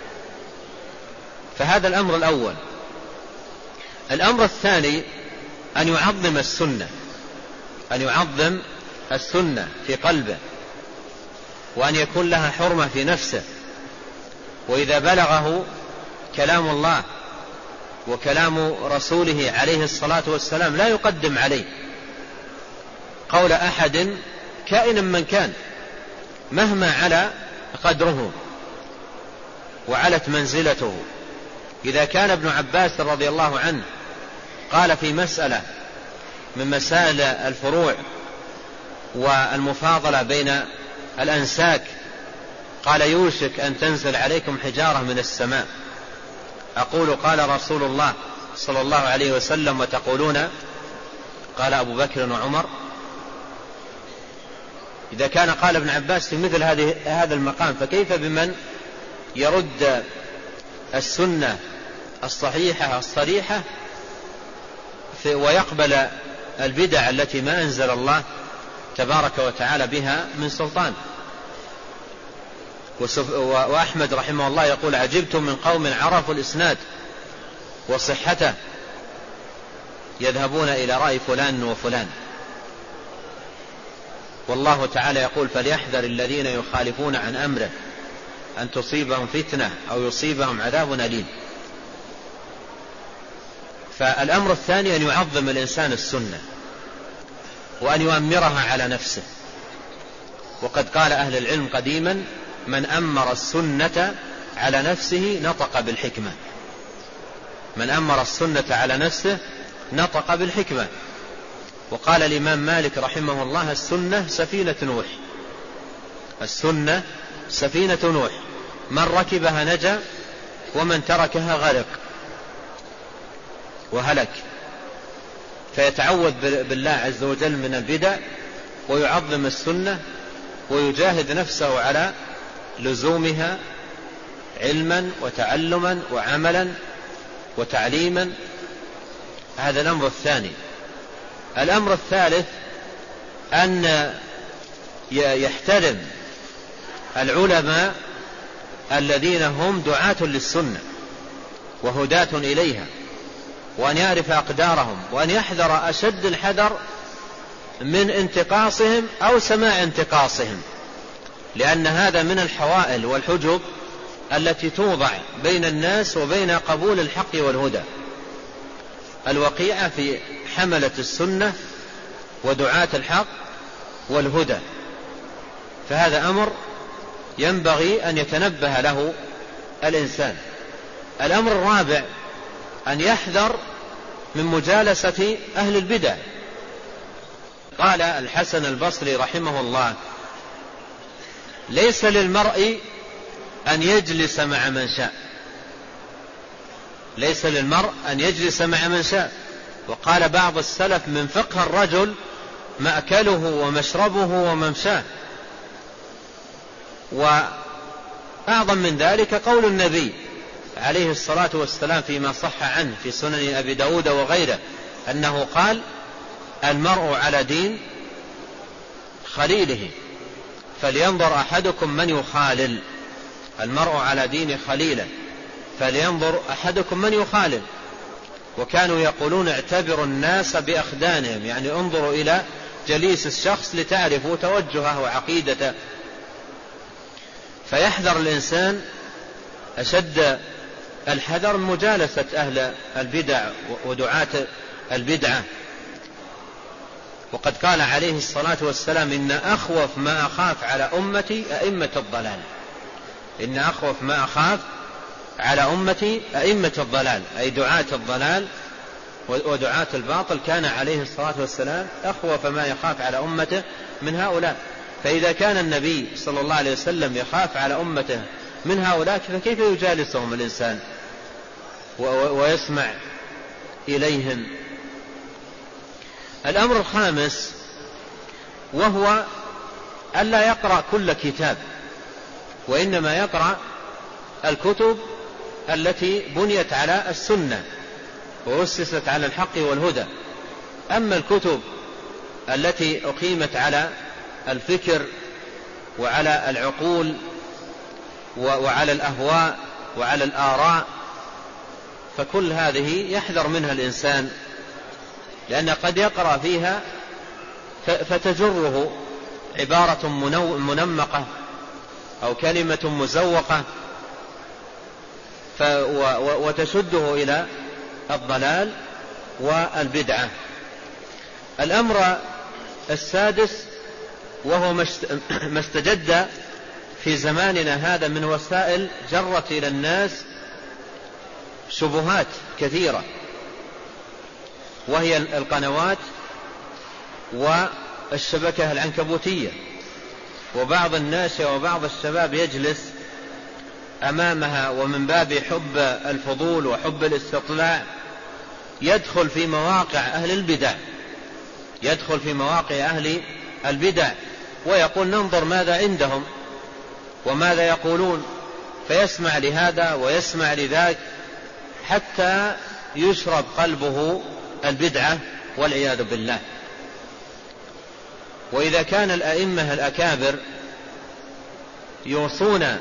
فهذا الأمر الأول. الأمر الثاني أن يعظم السنة، أن يعظم السنة في قلبه، وأن يكون لها حرمة في نفسه. وإذا بلغه كلام الله وكلام رسوله عليه الصلاة والسلام لا يقدم عليه قول أحد كائنا من كان مهما على قدره وعلت منزلته. إذا كان ابن عباس رضي الله عنه قال في مسألة من مسائل الفروع والمفاضلة بين الأنساك قال: يوشك أن تنزل عليكم حجارة من السماء. أقول قال رسول الله صلى الله عليه وسلم وتقولون قال أبو بكر وعمر. إذا كان قال ابن عباس في مثل هذا المقام، فكيف بمن يرد السنة الصحيحة الصريحة ويقبل البدع التي ما أنزل الله تبارك وتعالى بها من سلطان. وأحمد رحمه الله يقول: عجبت من قوم عرفوا الإسناد وصحته يذهبون إلى رأي فلان وفلان. والله تعالى يقول: فليحذر الذين يخالفون عن أمره أن تصيبهم فتنة أو يصيبهم عذاب أليم. فالأمر الثاني أن يعظم الإنسان السنة وأن يؤمرها على نفسه. وقد قال أهل العلم قديما: من أمر السنة على نفسه نطق بالحكمة. من أمر السنة على نفسه نطق بالحكمة. وقال الإمام مالك رحمه الله: السنة سفينة نوح. السنة سفينة نوح، من ركبها نجا ومن تركها غرق وهلك. فيتعوذ بالله عز وجل من البدع ويعظم السنة ويجاهد نفسه على لزومها علما وتعلما وعملا وتعليما. هذا الأمر الثاني. الأمر الثالث أن يحترم العلماء الذين هم دعاة للسنة وهداة إليها، وأن يعرف أقدارهم، وأن يحذر أشد الحذر من انتقاصهم أو سماع انتقاصهم، لأن هذا من الحوائل والحجب التي توضع بين الناس وبين قبول الحق والهدى. الوقيعة في حملة السنة ودعاة الحق والهدى. فهذا أمر ينبغي أن يتنبه له الإنسان. الأمر الرابع أن يحذر من مجالسة أهل البدع. قال الحسن البصري رحمه الله: ليس للمرء أن يجلس مع من شاء. ليس للمرء أن يجلس مع من شاء. وقال بعض السلف: من فقه الرجل مأكله ومشربه وممشاه. وأعظم من ذلك قول النبي عليه الصلاة والسلام فيما صح عنه في سنن أبي داود وغيره أنه قال: المرء على دين خليله فلينظر أحدكم من يخالل. المرء على دين خليله فلينظر أحدكم من يخالل. وكانوا يقولون: اعتبروا الناس بأخدانهم، يعني انظروا إلى جليس الشخص لتعرفوا توجهه وعقيدته. فيحذر الإنسان أشد الحذر من مجالسة أهل البدع ودعاة البدعة. وقد قال عليه الصلاة والسلام: إن أخوف ما أخاف على أمتي أئمة الضلال. إن أخوف ما أخاف على أمتي أئمة الضلال، أي دعاة الضلال ودعاة الباطل. كان عليه الصلاة والسلام أخوف ما يخاف على أمته من هؤلاء. فإذا كان النبي صلى الله عليه وسلم يخاف على أمته من هؤلاء، فكيف يجالسهم الإنسان ويسمع إليهم؟ الأمر الخامس وهو ألا يقرأ كل كتاب، وإنما يقرأ الكتب التي بنيت على السنة وأسست على الحق والهدى. أما الكتب التي أقيمت على الفكر وعلى العقول وعلى الأهواء وعلى الآراء، فكل هذه يحذر منها الإنسان، لأن قد يقرأ فيها فتجره عبارة منمقة أو كلمة مزوقة وتشده إلى الضلال والبدعة. الأمر السادس وهو ما استجد في زماننا هذا من وسائل جرت إلى الناس شبهات كثيرة، وهي القنوات والشبكة العنكبوتية. وبعض الناس وبعض الشباب يجلس أمامها ومن باب حب الفضول وحب الاستطلاع يدخل في مواقع أهل البدع، يدخل في مواقع أهل البدع ويقول: ننظر ماذا عندهم وماذا يقولون، فيسمع لهذا ويسمع لذاك حتى يشرب قلبه البدعة والعياذ بالله. وإذا كان الأئمة الأكابر يوصون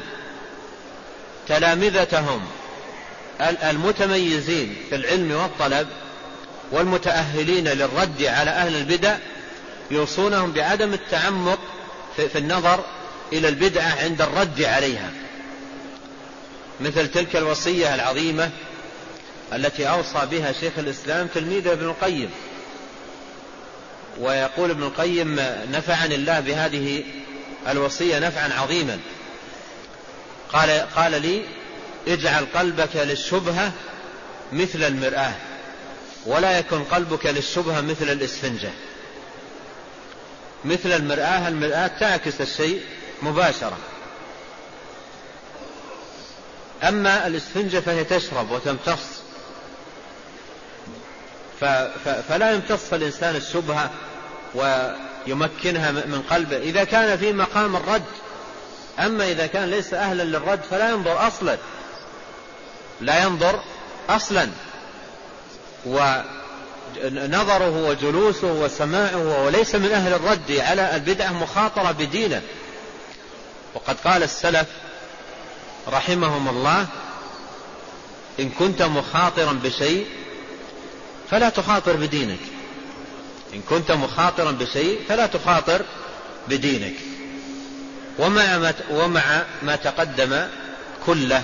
تلامذتهم المتميزين في العلم والطلب والمتأهلين للرد على أهل البدع، يوصونهم بعدم التعمق في النظر إلى البدعة عند الرد عليها، مثل تلك الوصية العظيمة التي أوصى بها شيخ الإسلام تلميذه ابن القيم. ويقول ابن القيم: نفعني الله بهذه الوصية نفعا عظيما. قال لي: اجعل قلبك للشبهة مثل المرآة، ولا يكن قلبك للشبهة مثل الإسفنجة. مثل المرآة، المرآة تعكس الشيء مباشرة، أما الإسفنجة فهي تشرب وتمتص، فلا يمتص الإنسان الشبهة ويمكنها من قلبه إذا كان في مقام الرد. أما إذا كان ليس أهلا للرد فلا ينظر أصلا، لا ينظر أصلا، ونظره وجلوسه وسماعه وليس من أهل الرد على البدعة مخاطرة بدينه. وقد قال السلف رحمهم الله: إن كنت مخاطرا بشيء فلا تخاطر بدينك. إن كنت مخاطرا بشيء فلا تخاطر بدينك. ومع ما تقدم كله،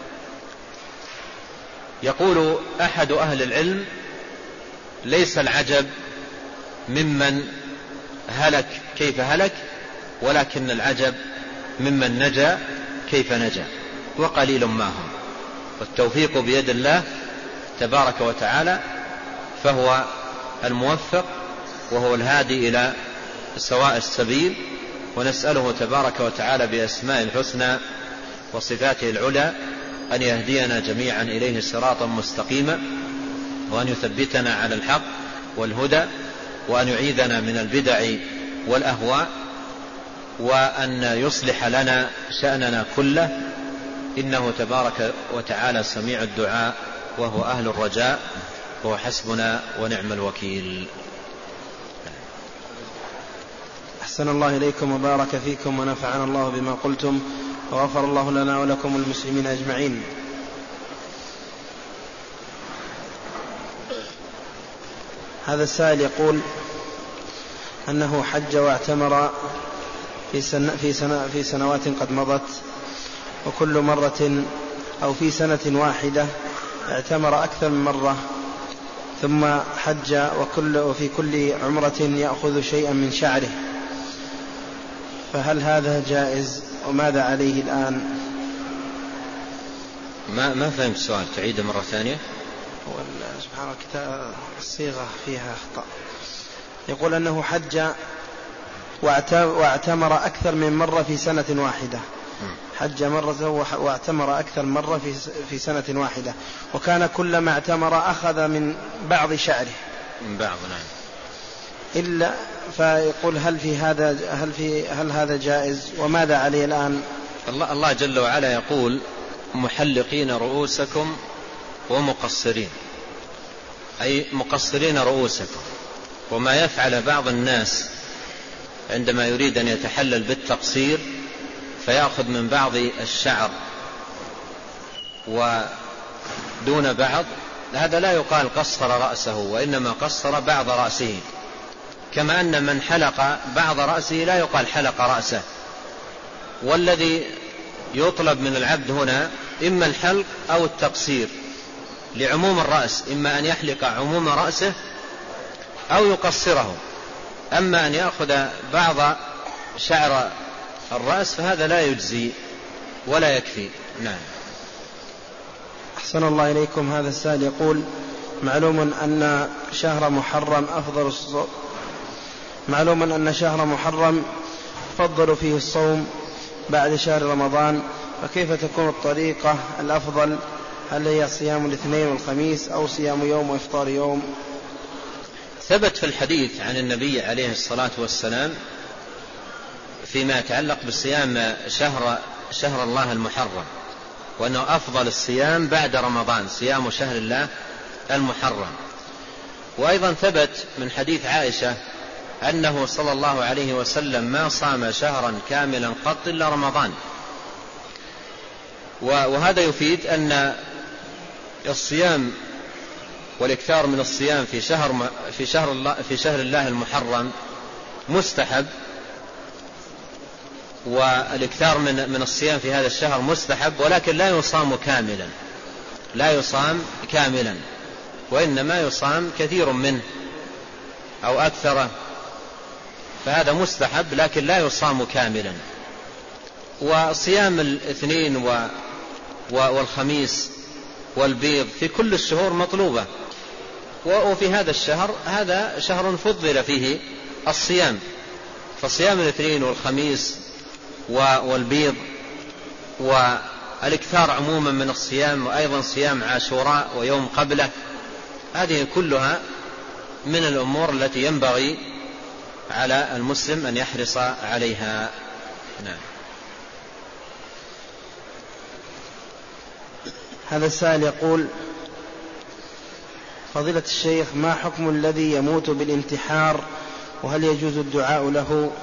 يقول أحد أهل العلم: ليس العجب ممن هلك كيف هلك، ولكن العجب ممن نجا كيف نجا، وقليل ما هم. والتوفيق بيد الله تبارك وتعالى، فهو الموفق وهو الهادي إلى سواء السبيل. ونسأله تبارك وتعالى بأسماء الحسنى وصفاته العلى أن يهدينا جميعا إليه صراطا مستقيما، وأن يثبتنا على الحق والهدى، وأن يعيذنا من البدع والأهواء، وأن يصلح لنا شأننا كله، إنه تبارك وتعالى سميع الدعاء وهو أهل الرجاء، وهو حسبنا ونعم الوكيل. أحسن الله إليكم وبارك فيكم ونفعنا الله بما قلتم، وغفر الله لنا ولكم المسلمين أجمعين. هذا السائل يقول أنه حج واعتمر في سنوات قد مضت، وكل مرة أو في سنة واحدة اعتمر أكثر من مرة، ثم حج وفي كل عمرة يأخذ شيئا من شعره، فهل هذا جائز وماذا عليه الآن؟ ما فهمت السؤال، تعيده مرة ثانية. سبحان الله الصيغة فيها أخطاء. يقول أنه حج واعتمر أكثر من مرة في سنة واحدة، حج مرة واعتمر أكثر مرة في سنة واحدة، وكان كلما اعتمر أخذ من بعض شعره من بعض، نعم. إلا فيقول هل هذا جائز وماذا عليه الآن؟ الله جل وعلا يقول محلقين رؤوسكم ومقصرين، أي مقصرين رؤوسكم. وما يفعل بعض الناس عندما يريد أن يتحلل بالتقصير فيأخذ من بعض الشعر ودون بعض، هذا لا يقال قصر رأسه، وإنما قصر بعض رأسه، كما أن من حلق بعض رأسه لا يقال حلق رأسه. والذي يطلب من العبد هنا إما الحلق أو التقصير لعموم الرأس، إما أن يحلق عموم رأسه أو يقصره. أما أن يأخذ بعض شعر الرأس فهذا لا يجزي ولا يكفي. نعم. أحسن الله إليكم. هذا السائل يقول معلوم أن شهر محرم فضل فيه الصوم بعد شهر رمضان، فكيف تكون الطريقة الأفضل؟ هل هي صيام الاثنين والخميس أو صيام يوم وإفطار يوم؟ ثبت في الحديث عن النبي عليه الصلاة والسلام فيما يتعلق بصيام شهر الله المحرم، وأنه أفضل الصيام بعد رمضان صيام شهر الله المحرم. وأيضا ثبت من حديث عائشة أنه صلى الله عليه وسلم ما صام شهرا كاملا قط إلا رمضان. وهذا يفيد أن الصيام والإكثار من الصيام في شهر الله المحرم مستحب، والإكثار من الصيام في هذا الشهر مستحب، ولكن لا يصام كاملا، وإنما يصام كثير منه أو أكثره، فهذا مستحب لكن لا يصام كاملا. وصيام الاثنين والخميس والبيض في كل الشهور مطلوبة، وفي هذا الشهر هذا شهر فضل فيه الصيام، فصيام الاثنين والخميس والبيض والإكثار عموما من الصيام، وأيضا صيام عاشوراء ويوم قبله، هذه كلها من الأمور التي ينبغي على المسلم أن يحرص عليها. نعم. هذا السائل يقول فضيلة الشيخ ما حكم الذي يموت بالانتحار، وهل يجوز الدعاء له؟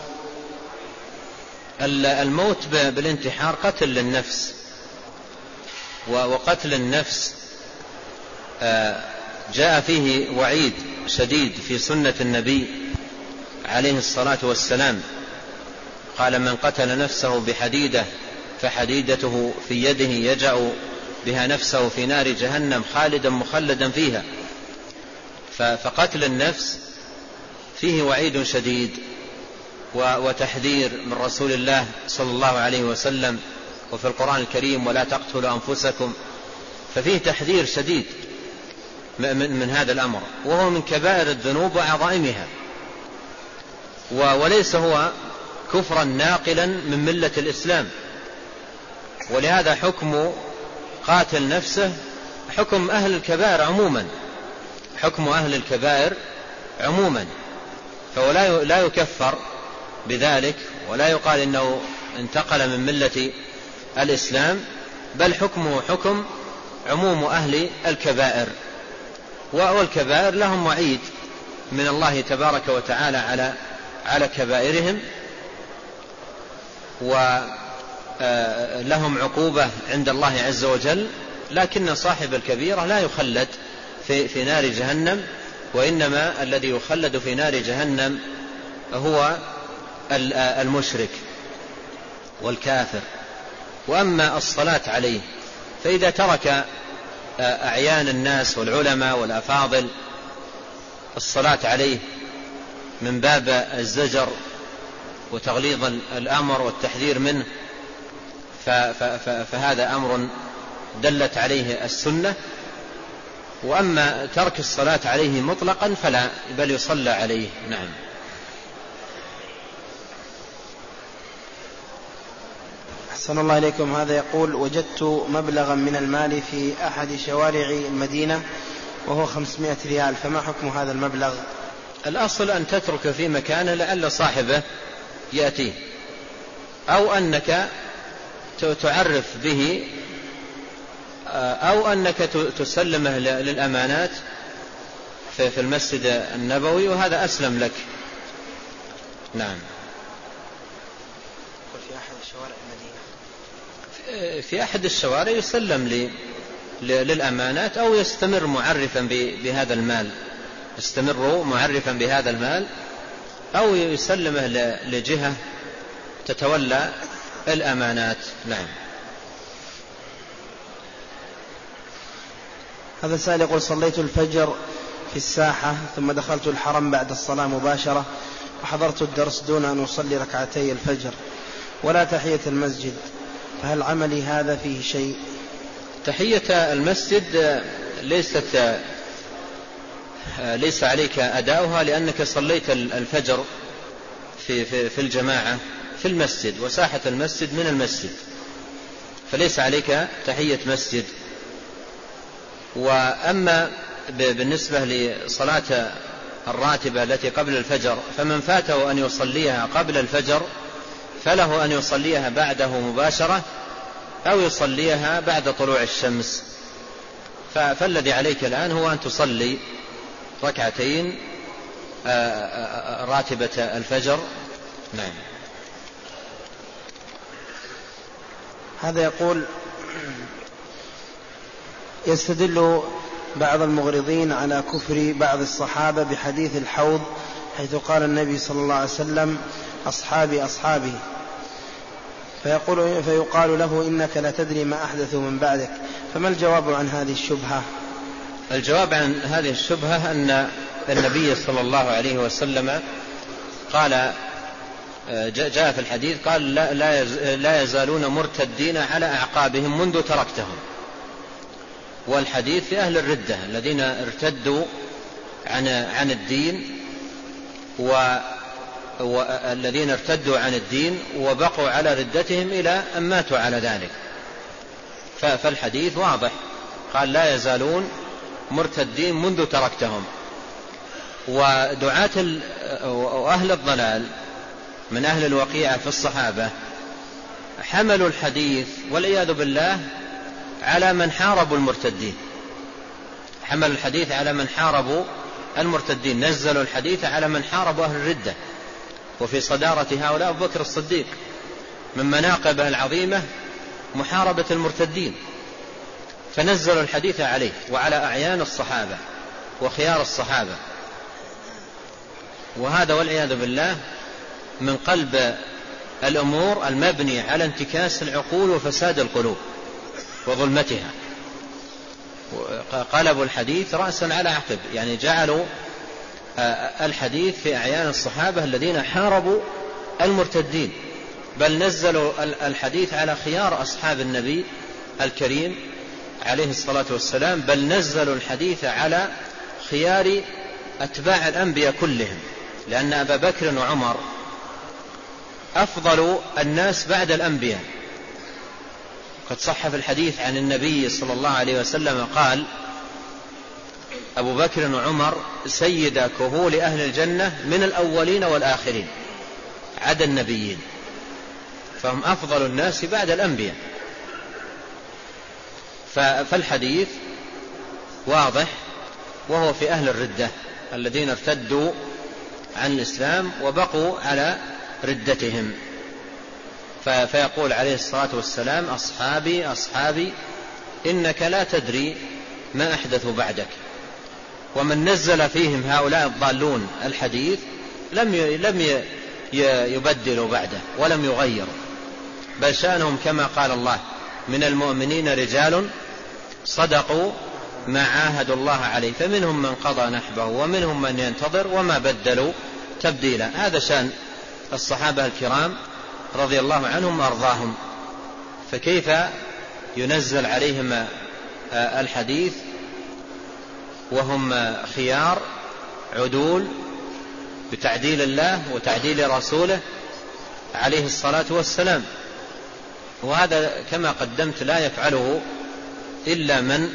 الموت بالانتحار قتل للنفس، وقتل النفس جاء فيه وعيد شديد في سنة النبي عليه الصلاة والسلام، قال من قتل نفسه بحديدة فحديدته في يده يجأ بها نفسه في نار جهنم خالدا مخلدا فيها. فقتل النفس فيه وعيد شديد وتحذير من رسول الله صلى الله عليه وسلم، وفي القرآن الكريم ولا تقتلوا أنفسكم، ففيه تحذير شديد من هذا الأمر، وهو من كبائر الذنوب وعظائمها، وليس هو كفرا ناقلا من ملة الإسلام. ولهذا حكم قاتل نفسه حكم أهل الكبائر عموما، حكم أهل الكبائر عموما، فهو لا يكفر بذلك ولا يقال إنه انتقل من ملة الإسلام، بل حكمه حكم عموم أهل الكبائر، والكبائر لهم وعيد من الله تبارك وتعالى على كبائرهم، ولهم عقوبة عند الله عز وجل، لكن صاحب الكبيرة لا يخلد في نار جهنم، وإنما الذي يخلد في نار جهنم هو المشرك والكافر. وأما الصلاة عليه فإذا ترك أعيان الناس والعلماء والأفاضل الصلاة عليه من باب الزجر وتغليظ الأمر والتحذير منه فهذا أمر دلت عليه السنة. وأما ترك الصلاة عليه مطلقا فلا، بل يصلى عليه. نعم. أحسن الله إليكم. هذا يقول: وجدت مبلغا من المال في أحد شوارع المدينة وهو 500 ريال، فما حكم هذا المبلغ؟ الأصل أن تترك في مكانه لعل صاحبه يأتيه، أو أنك تعرف به، أو أنك تسلمه للأمانات في المسجد النبوي، وهذا أسلم لك. نعم. في أحد الشوارع يسلم للأمانات، أو يستمر معرفا بهذا المال، يستمر معرفا بهذا المال، أو يسلمه لجهة تتولى الأمانات. نعم. هذا سائل يقول: صليت الفجر في الساحة ثم دخلت الحرم بعد الصلاة مباشرة، وحضرت الدرس دون أن أصلي ركعتي الفجر ولا تحية المسجد، فهل عملي هذا فيه شيء؟ تحية المسجد ليس عليك أداؤها، لأنك صليت الفجر في الجماعة في المسجد، وساحة المسجد من المسجد، فليس عليك تحية مسجد. وأما بالنسبة لصلاة الراتبة التي قبل الفجر، فمن فاته أن يصليها قبل الفجر فله أن يصليها بعده مباشرة، أو يصليها بعد طلوع الشمس. فالذي عليك الآن هو أن تصلي ركعتين راتبة الفجر. نعم. هذا يقول: يستدل بعض المغرضين على كفر بعض الصحابة بحديث الحوض، حيث قال النبي صلى الله عليه وسلم: أصحابي أصحابي، فيقال له: إنك لا تدري ما أحدثوا من بعدك، فما الجواب عن هذه الشبهة؟ الجواب عن هذه الشبهة أن النبي صلى الله عليه وسلم قال، جاء في الحديث قال: لا يزالون مرتدين على أعقابهم منذ تركتهم. والحديث في أهل الردة الذين ارتدوا عن الدين، والذين ارتدوا عن الدين وبقوا على ردتهم إلى أن ماتوا على ذلك. فالحديث واضح، قال: لا يزالون مرتدين منذ تركتهم. ودعاة وأهل الضلال من أهل الوقيعة في الصحابة حملوا الحديث والعياذ بالله على من حاربوا المرتدين، حملوا الحديث على من حاربوا المرتدين، نزلوا الحديث على من حاربوا أهل الردة. وفي صدارة هؤلاء أبو بكر الصديق، من مناقبه العظيمة محاربة المرتدين، فنزلوا الحديث عليه وعلى أعيان الصحابة وخيار الصحابة. وهذا والعياذ بالله من قلب الأمور المبني على انتكاس العقول وفساد القلوب وظلمتها. قلبوا الحديث رأسا على عقب، يعني جعلوا الحديث في أعيان الصحابة الذين حاربوا المرتدين، بل نزلوا الحديث على خيار أصحاب النبي الكريم عليه الصلاة والسلام، بل نزلوا الحديث على خيار أتباع الأنبياء كلهم، لأن أبا بكر وعمر أفضل الناس بعد الأنبياء. قد صح في الحديث عن النبي صلى الله عليه وسلم قال: أبو بكر وعمر سيد كهول أهل الجنة من الأولين والآخرين عدا النبيين، فهم أفضل الناس بعد الأنبياء. فالحديث واضح، وهو في أهل الردة الذين ارتدوا عن الإسلام وبقوا على ردتهم. فيقول عليه الصلاة والسلام: أصحابي أصحابي إنك لا تدري ما أحدث بعدك. ومن نزل فيهم هؤلاء الضالون الحديث لم يبدلوا بعده ولم يغيروا، بل شأنهم كما قال الله: من المؤمنين رجال صدقوا ما عاهدوا الله عليه، فمنهم من قضى نحبه ومنهم من ينتظر وما بدلوا تبديلا. هذا شأن الصحابة الكرام رضي الله عنهم وأرضاهم. فكيف ينزل عليهم الحديث وهم خيار عدول بتعديل الله وتعديل رسوله عليه الصلاة والسلام؟ وهذا كما قدمت لا يفعله إلا من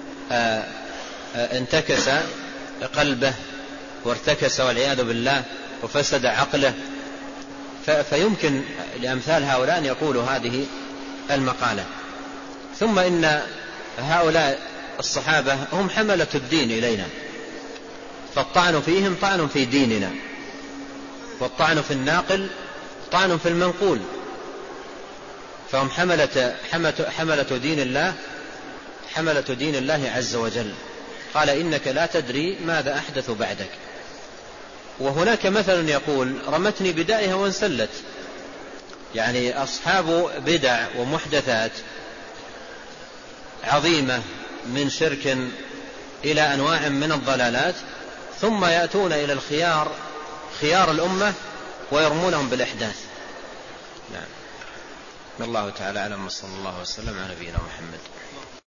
انتكس قلبه وارتكس والعياذ بالله وفسد عقله، فيمكن لأمثال هؤلاء أن يقولوا هذه المقالة. ثم إن هؤلاء الصحابة هم حملة الدين إلينا، فالطعن فيهم طعن في ديننا، والطعن في الناقل طعن في المنقول، فهم حملة دين الله، حملة دين الله عز وجل. قال: إنك لا تدري ماذا أحدث بعدك. وهناك مثل يقول: رمتني بدائها وانسلت. يعني أصحاب بدع ومحدثات عظيمة من شرك إلى أنواع من الضلالات، ثم يأتون إلى خيار الأمة ويرمونهم بالإحداث. نعم. الله تعالى أعلم، وصلى الله وسلم على نبينا محمد.